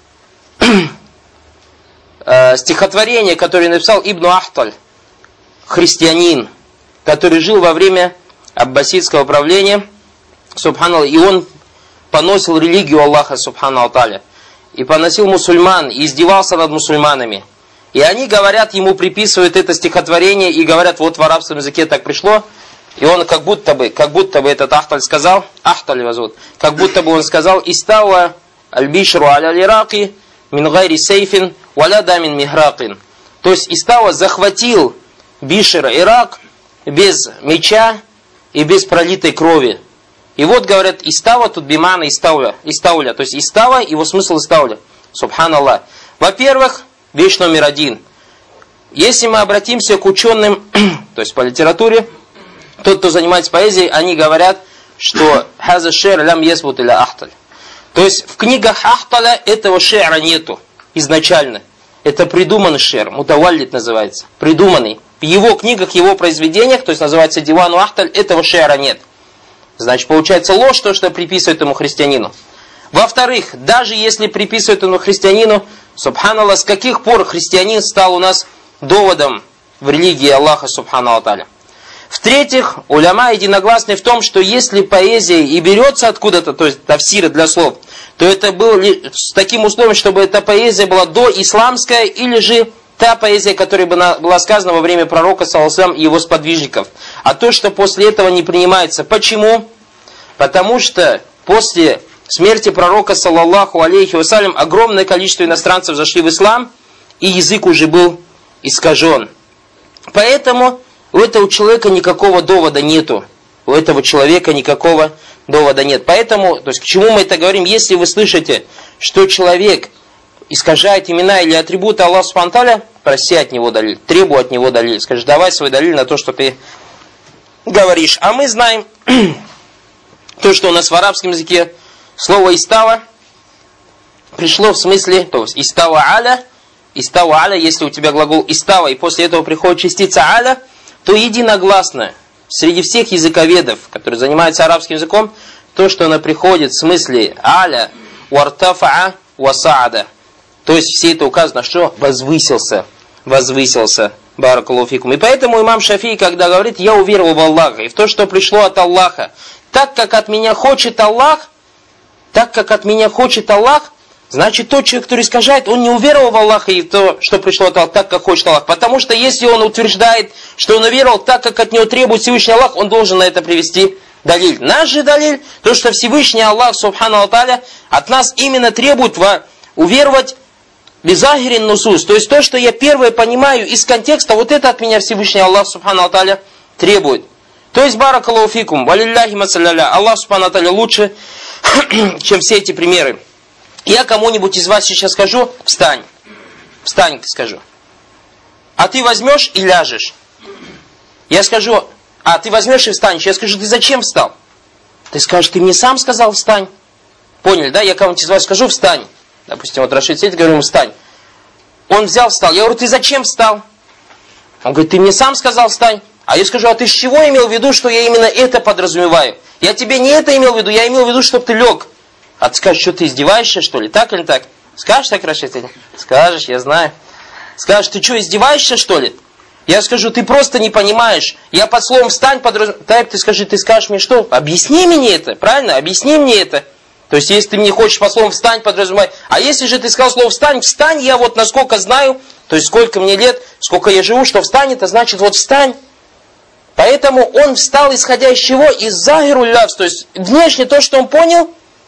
э, стихотворение, которое написал Ибн Ахталь, христианин, который жил во время аббасидского правления, субханаллах, и он поносил религию Аллаха, субхану тааля, и поносил мусульман, и издевался над мусульманами. И они говорят, ему приписывают это стихотворение, и говорят: вот в арабском языке так пришло. И он как будто бы, как будто бы этот Ахталь сказал, Ахталь его зовут, как будто бы он сказал: «Истава аль-бишру аля-лираки мин гайри сейфин валя дамин михракин». То есть Истава захватил Бишр Ирак без меча и без пролитой крови. И вот говорят, Истава тут бимана истауля, истауля. То есть Истава, его смысл истауля. Субханаллах. Во-первых, вещь номер один. Если мы обратимся к ученым, то есть по литературе, тот, кто занимается поэзией, они говорят, что «хаза шер лям есбут иля ахталь». То есть в книгах Ахталя этого шера нету изначально. Это придуманный шер, мутаваллид называется, придуманный. В его книгах, его произведениях, то есть называется Дивану Ахталь, этого шера нет. Значит, получается ложь, то, что приписывают ему христианину. Во-вторых, даже если приписывают ему христианину, субханаллах, с каких пор христианин стал у нас доводом в религии Аллаха субхану ва тааля? В-третьих, уляма единогласны в том, что если поэзия и берется откуда-то, то есть тафсиры для слов, то это было с таким условием, чтобы эта поэзия была доисламская, или же та поэзия, которая была сказана во время пророка, саллаллаху алейхи ва саллям, и его сподвижников. А то, что после этого не принимается. Почему? Потому что после смерти пророка, саллаллаху алейхи ва саллям, огромное количество иностранцев зашли в ислам, и язык уже был искажен. Поэтому у этого человека никакого довода нету. У этого человека никакого довода нет. Поэтому, то есть к чему мы это говорим? Если вы слышите, что человек искажает имена или атрибуты Аллаха субхану ва тааля, проси от него далиль, требуй от него далиль. Скажи: давай свой далиль на то, что ты говоришь. А мы знаем то, что у нас в арабском языке слово «истава» пришло в смысле, то есть «истава аля», «истава аля», если у тебя глагол «истава», и после этого приходит частица «аля», то единогласно среди всех языковедов, которые занимаются арабским языком, то, что она приходит в смысле «аля», «уартафаа», «васаада». То есть все это указано, что возвысился, возвысился, баракаллаху фикум. И поэтому имам Шафии, когда говорит: я уверовал в Аллаха и в то, что пришло от Аллаха, так как от меня хочет Аллах, так как от меня хочет Аллах, Значит, тот человек, который искажает, он не уверовал в Аллаха и в то, что пришло от Аллаха, так, как хочет Аллах. Потому что если он утверждает, что он уверовал так, как от него требует Всевышний Аллах, он должен на это привести далиль. Наш же далиль, то, что Всевышний Аллах, субхану тааля, от нас именно требует уверовать безахирин нусус. То есть то, что я первое понимаю из контекста, вот это от меня Всевышний Аллах, субхану тааля, требует. То есть, баракаллаху фикум, валилляхи масалляля, Аллах, субхану тааля, лучше, чем все эти примеры. Я кому-нибудь из вас сейчас скажу, встань. Встань, скажу. А ты возьмешь и ляжешь. Я скажу, а ты возьмешь и встанешь. Я скажу, ты зачем встал? Ты скажешь, ты мне сам сказал встань. Поняли, да? Я кому-нибудь из вас скажу, встань. Допустим, вот Рашид сидит, говорю ему, встань. Он взял, встал. Я говорю, ты зачем встал? Он говорит, ты мне сам сказал встань. А я скажу, а ты с чего имел в виду, что я именно это подразумеваю? Я тебе не это имел в виду, я имел в виду, чтобы ты лег. А ты скажешь, что ты издеваешься, что ли? Так или так? Скажешь так, Рашид? Скажешь, я знаю. Скажешь, ты что, издеваешься, что ли? Я скажу, ты просто не понимаешь. Я под словом «встань» подразумеваю. Так, ты скажи, ты скажешь мне что? Объясни мне это, правильно? Объясни мне это. То есть, если ты мне хочешь по словам «встань» подразумевать. А если же ты сказал слово «встань», «встань» я вот насколько знаю, то есть сколько мне лет, сколько я живу, что «встань» это значит вот «встань». Поэтому он встал, исходя из чего? Из захиру лявс. То есть, внешне то, что он понял,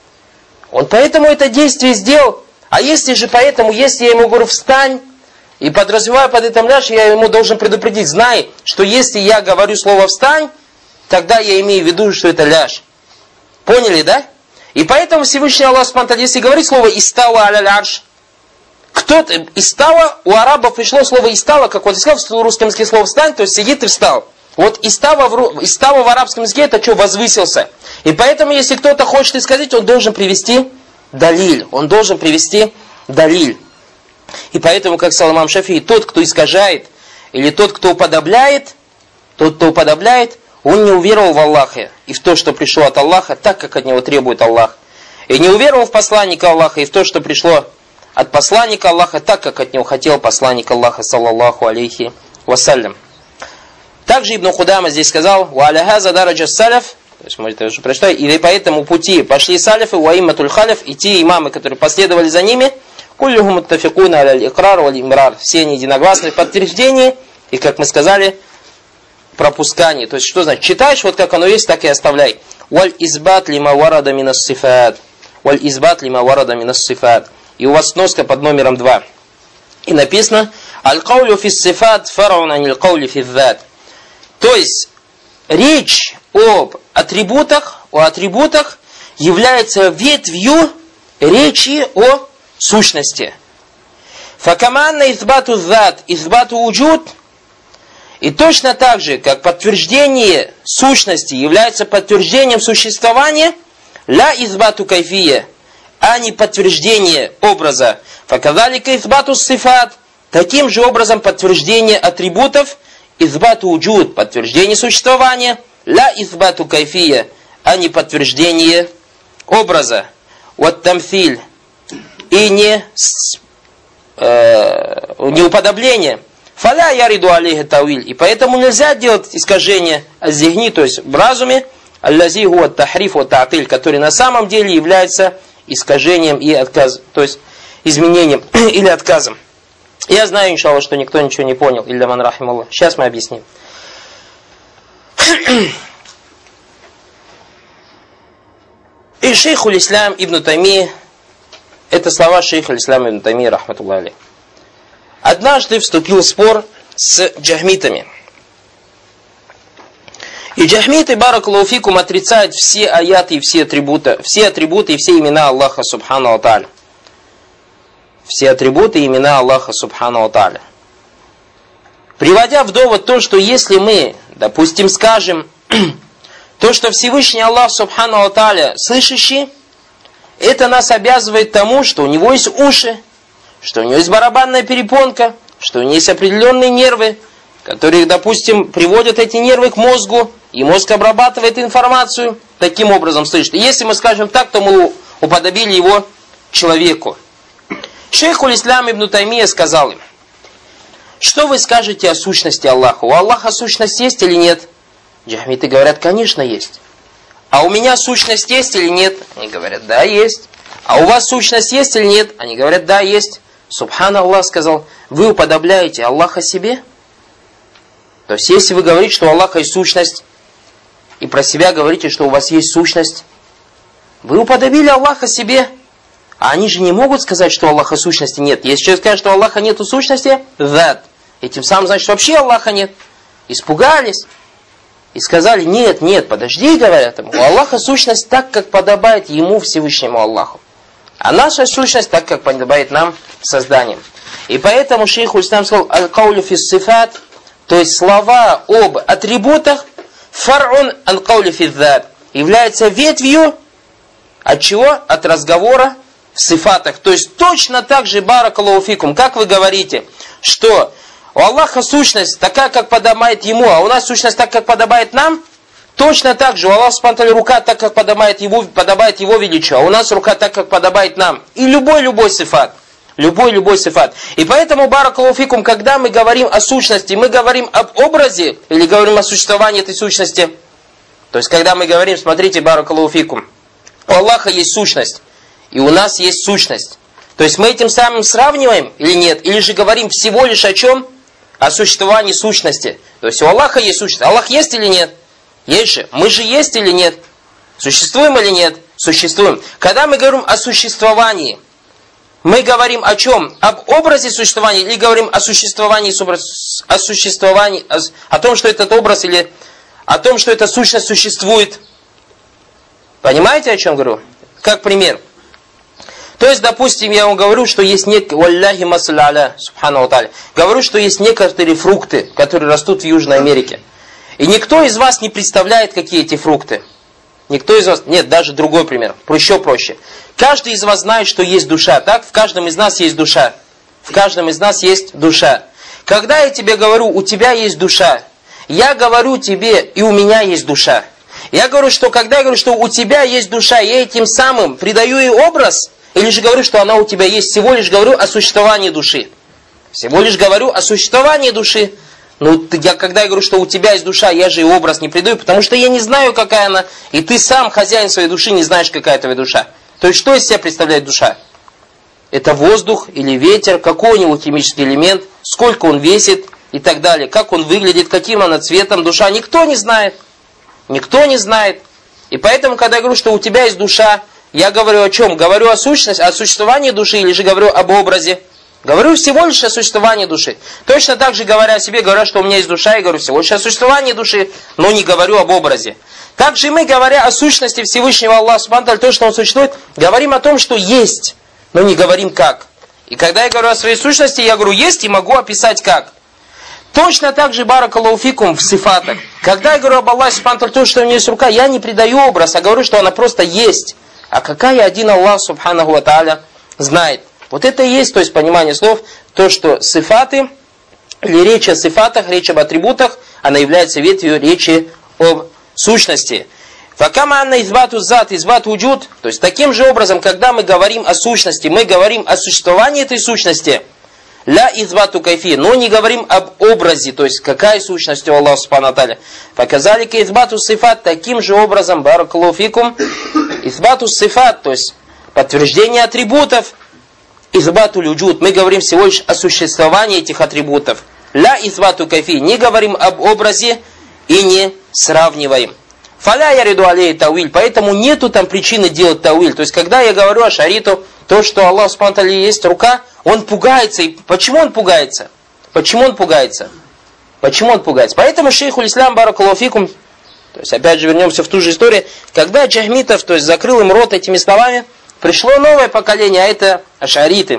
он поэтому это действие сделал. А если же поэтому, если я ему говорю «встань», и подразумевая под этим ляжь, я ему должен предупредить, знай, что если я говорю слово «встань», тогда я имею в виду, что это ляжь. Поняли, да? И поэтому Всевышний Аллах Субхану ва Тааля, если говорит слово «истава аля лярш», кто-то, «истава», у арабов пришло слово «истава», как вот сказал в русском языке слово «встань», то есть сидит и встал. Вот «истава» в, «истава» в арабском языке это что, возвысился. И поэтому, если кто-то хочет сказать, он должен привести далиль, он должен привести далиль. И поэтому, как сказал имам Шафии, тот, кто искажает, или тот, кто уподобляет, тот, кто уподобляет, он не уверовал в Аллаха и в то, что пришло от Аллаха, так, как от него требует Аллах. И не уверовал в посланника Аллаха и в то, что пришло от посланника Аллаха, так, как от него хотел посланник Аллаха, саллаллаху алейхи вассалям. Также Ибн Худама здесь сказал, «Ва аля хаза дараджа саляф», то есть, можете уже прочитать, «И по этому пути пошли салифы, ва имматуль халиф», и те имамы, которые последовали за ними, «Куллюхум муттафикуна аля икрар валь имрар», все они единогласны в подтверждении, и, как мы сказали, пропускании. То есть, что значит? Читаешь, вот как оно есть, так и оставляй. «Валь избат лима варада минас сифат». «Валь избат лима варада минас сифат». И у вас сноска под номером два. И написано, «Аль-каулю фис сифат фараун аниль каули фис зат». То есть, речь об атрибутах, о атрибутах является ветвью речи о сущности. Факаманна избату зат, избату уджуд. И точно так же, как подтверждение сущности является подтверждением существования, ля избату кайфия, а не подтверждение образа. Факадалика избату сифат, таким же образом подтверждение атрибутов, избату уджуд, подтверждение существования, ля избату кайфия, а не подтверждение образа. Вот тамфиль, и не, э, не уподобление. Фаля яриду алейхи тауиль. И поэтому нельзя делать искажение аззихни, то есть в разуме, аллази хуа тахриф ва та'тиль, который на самом деле является искажением и отказом, то есть изменением или отказом. Я знаю, иншаллах, что никто ничего не понял, илля ман рахималлах. Сейчас мы объясним. И шейх уль-Ислам ибн Таймия, это слова шейха уль-Ислам ибн Таймия, рахматуллахи алейх. Однажды вступил в спор с джахмитами. И джахмиты, баракаллаху фикум, отрицают все аяты и все атрибуты, все атрибуты и все имена Аллаха субхану ва тааля. Все атрибуты и имена Аллаха субхану ва тааля. Приводя в довод то, что если мы, допустим, скажем, то, что Всевышний Аллах субхану ва тааля слышащий, это нас обязывает тому, что у него есть уши, что у него есть барабанная перепонка, что у него есть определенные нервы, которые, допустим, приводят эти нервы к мозгу, и мозг обрабатывает информацию, таким образом слышит. И если мы скажем так, то мы уподобили его человеку. Шейх уль-Ислам ибн Таймия сказал им, что вы скажете о сущности Аллаха? У Аллаха сущность есть или нет? Джахмиты говорят, конечно, есть. А у меня сущность есть или нет? Они говорят, да, есть. а у вас сущность есть или нет? Они говорят, да, есть. Субхан Аллах сказал, вы уподобляете Аллаха себе? То есть, если вы говорите, что у Аллаха есть сущность, и про себя говорите, что у вас есть сущность, вы уподобили Аллаха себе. А они же не могут сказать, что у Аллаха сущности нет. Если человек скажет, что у Аллаха нету сущности, that. И тем самым, значит, вообще Аллаха нет. Испугались. И сказали, нет, нет, подожди, говорят ему. У Аллаха сущность так, как подобает ему, Всевышнему Аллаху. А наша сущность так, как подобает нам созданием. И поэтому шейх Уль-Ислам сказал, аль-каулю фис-сифат, то есть слова об атрибутах, фар'ун ан-каулю фи-дзат, является ветвью от чего? От разговора в сифатах. То есть точно так же, баракаллаху фикум, как вы говорите, что у Аллаха сущность такая, как подобает ему, а у нас сущность так, как подобает нам, точно так же у Аллаха субхану рука так, как подобает его, подобает его величию, а у нас рука так, как подобает нам. И любой-любой сифат. Любой-любой сифат. И поэтому, баракаллаху фикум, когда мы говорим о сущности, мы говорим об образе или говорим о существовании этой сущности. То есть, когда мы говорим, смотрите, баракаллаху фикум, у Аллаха есть сущность, и у нас есть сущность. То есть, мы этим самым сравниваем или нет? Или же говорим всего лишь о чем? О существовании сущности. То есть, у Аллаха есть сущность. Аллах есть или нет? Есть же. Мы же есть или нет? Существуем или нет? Существуем. Когда мы говорим о существовании, мы говорим о чем? Об образе существования или говорим о существовании, о существовании, о, о том, что этот образ или о том, что эта сущность существует? Понимаете, о чем говорю? Как пример. То есть, допустим, я вам говорю, что есть некие, валляхи масалля, субхану тааля, говорю, что есть некоторые фрукты, которые растут в Южной Америке. И никто из вас не представляет, какие эти фрукты. Никто из вас, нет, даже другой пример, еще проще. Каждый из вас знает, что есть душа, так? В каждом из нас есть душа. В каждом из нас есть душа. Когда я тебе говорю, у тебя есть душа, я говорю тебе, и у меня есть душа. Я говорю, что когда я говорю, что у тебя есть душа, я этим самым придаю ей образ, или же говорю, что она у тебя есть, всего лишь говорю о существовании души. Всего лишь говорю о существовании души. Ну, я, когда я говорю, что у тебя есть душа, я же и образ не придаю, потому что я не знаю, какая она, и ты сам, хозяин своей души, не знаешь, какая твоя душа. То есть, что из себя представляет душа? Это воздух или ветер, какой у него химический элемент, сколько он весит и так далее, как он выглядит, каким она цветом, душа, никто не знает. Никто не знает. И поэтому, когда я говорю, что у тебя есть душа, я говорю о чем? Говорю о сущности, о существовании души, или же говорю об образе? Говорю всего лишь о существовании души. Точно так же, говоря о себе, говоря, что у меня есть душа, я говорю всего лишь о существовании души, но не говорю об образе. Также мы, говоря о сущности Всевышнего Аллаха субхану тааля, то, что Он существует, говорим о том, что есть, но не говорим как. И когда я говорю о своей сущности, я говорю есть и могу описать как. Точно так же, баракаллаху фикум, в сифатах. Когда я говорю об Аллахе субхану тааля, то, что у него есть рука, я не придаю образ, а говорю, что она просто есть. А какая один Аллах субханаху тааля знает. Вот это и есть, то есть понимание слов, то, что сифаты, или речь о сифатах, речь об атрибутах, она является ветвью речи об сущности. Факама анна избату зат, избат уджуд, то есть таким же образом, когда мы говорим о сущности, мы говорим о существовании этой сущности, ля избату кайфи, но не говорим об образе, то есть какая сущность у Аллаха субхану тааля. Факазалика избату сифат, таким же образом, баракаллаху фикум, избату сифат, то есть подтверждение атрибутов, избату люджуд, мы говорим всего лишь о существовании этих атрибутов. Ля избату кайфи, не говорим об образе и не сравниваем. Фаля яриду алей тауиль, поэтому нету там причины делать тауиль. То есть, когда я говорю о шариту, то, что Аллах субхану тааля есть рука, он пугается. И почему он пугается? Почему он пугается? Почему он пугается? Поэтому шейх Уль-Ислам, баракаллаху фикум, то есть, опять же, вернемся в ту же историю, когда Джахмитов, то есть, закрыл им рот этими словами, пришло новое поколение, а это ашариты.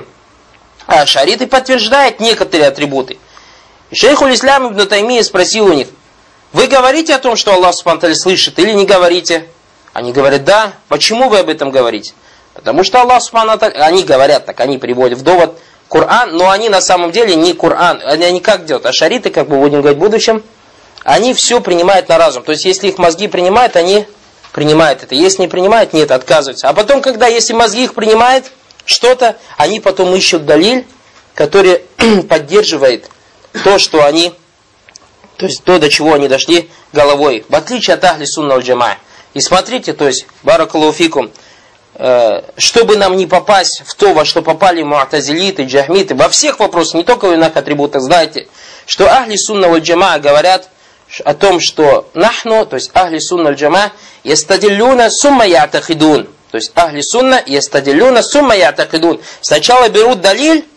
А ашариты подтверждают некоторые атрибуты. И шейх Уль-Ислам ибн Таймия спросил у них, вы говорите о том, что Аллах субхану тааля слышит, или не говорите? Они говорят, да. Почему вы об этом говорите? Потому что Аллах субхану тааля, они говорят так, они приводят в довод Коран, но они на самом деле не Коран. Они, они как делают? Ашариты, как мы будем говорить в будущем, они все принимают на разум. То есть, если их мозги принимают, они принимают это. Если не принимают, нет, отказываются. А потом, когда, если мозги их принимают что-то, они потом ищут далиль, который поддерживает то, что они, то есть то, до чего они дошли головой. В отличие от ахли сунна валь джамаа. И смотрите, то есть, баракаллаху фикум, чтобы нам не попасть в то, во что попали муатазилиты, джахмиты, во всех вопросах, не только в иных атрибутах, знаете, что ахли сунна валь джамаа говорят о том, что нахну, то есть ахли сунна валь джамаа, ястадиллюна сумма я'тахидун. То есть ахли сунна ястадиллюна сумма я'тахидун. Сначала берут далиль,